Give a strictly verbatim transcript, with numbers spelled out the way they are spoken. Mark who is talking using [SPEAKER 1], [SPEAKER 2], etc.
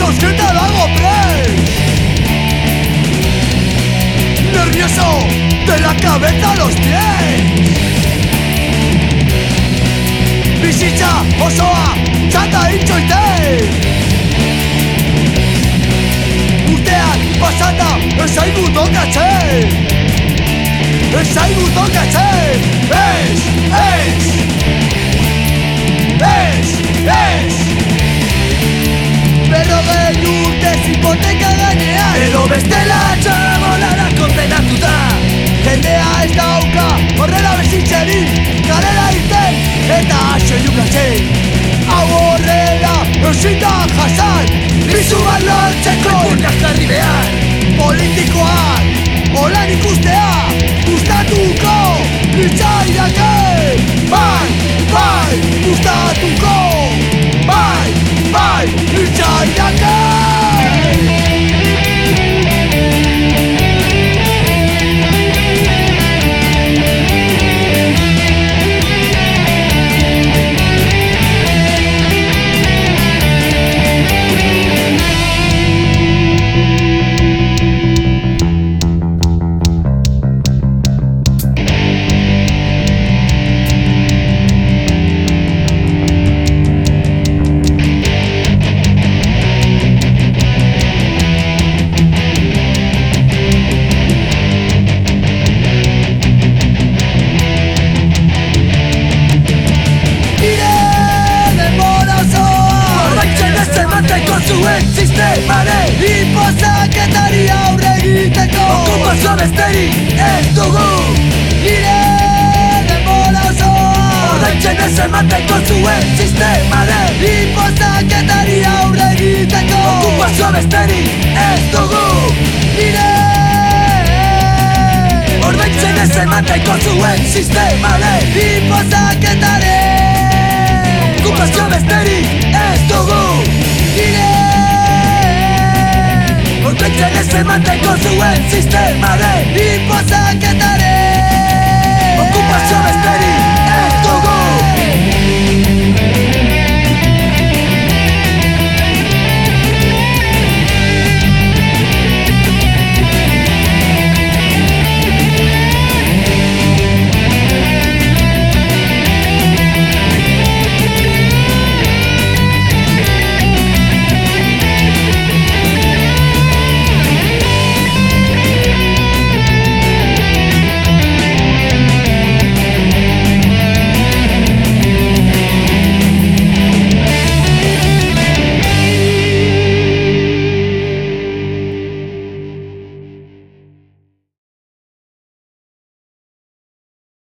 [SPEAKER 1] Mosketa dago prest. Nervioso de la cabeza a los pies. Bizitza osoa txanda itxoite. Urtean pasata ez zaigu tokatzen. Ez zaigu tokatzen. Ez, ez. Ez, ez. Berrogei urtez hipoteka gainean. Edo bestela txabolara kondenatuta. Jendea ez dauka horrela bezitzerin. Kalera irten eta soilukatzen. Hau horrela eusita jasan. Bizu bat lortzeko ipurnak jarri behar. Politikoak holan ikustea gustatuko litzaidake. Bai, bai, gustatuko. Bai, bai, litzaidake. Zuen sistemaren inposaketari aurre egiteko okupazioa besterik ez dugu. Nire denbora osoa ordaintzen ez emateko zuen sistemaren inposaketari aurre egiteko okupazioa besterik ez dugu. Nire ordaintzen ez emateko zuen sistemaren inposaketaren okupazioa besterik ez dugu. Ordaintzen ez emateko zuen sistemaren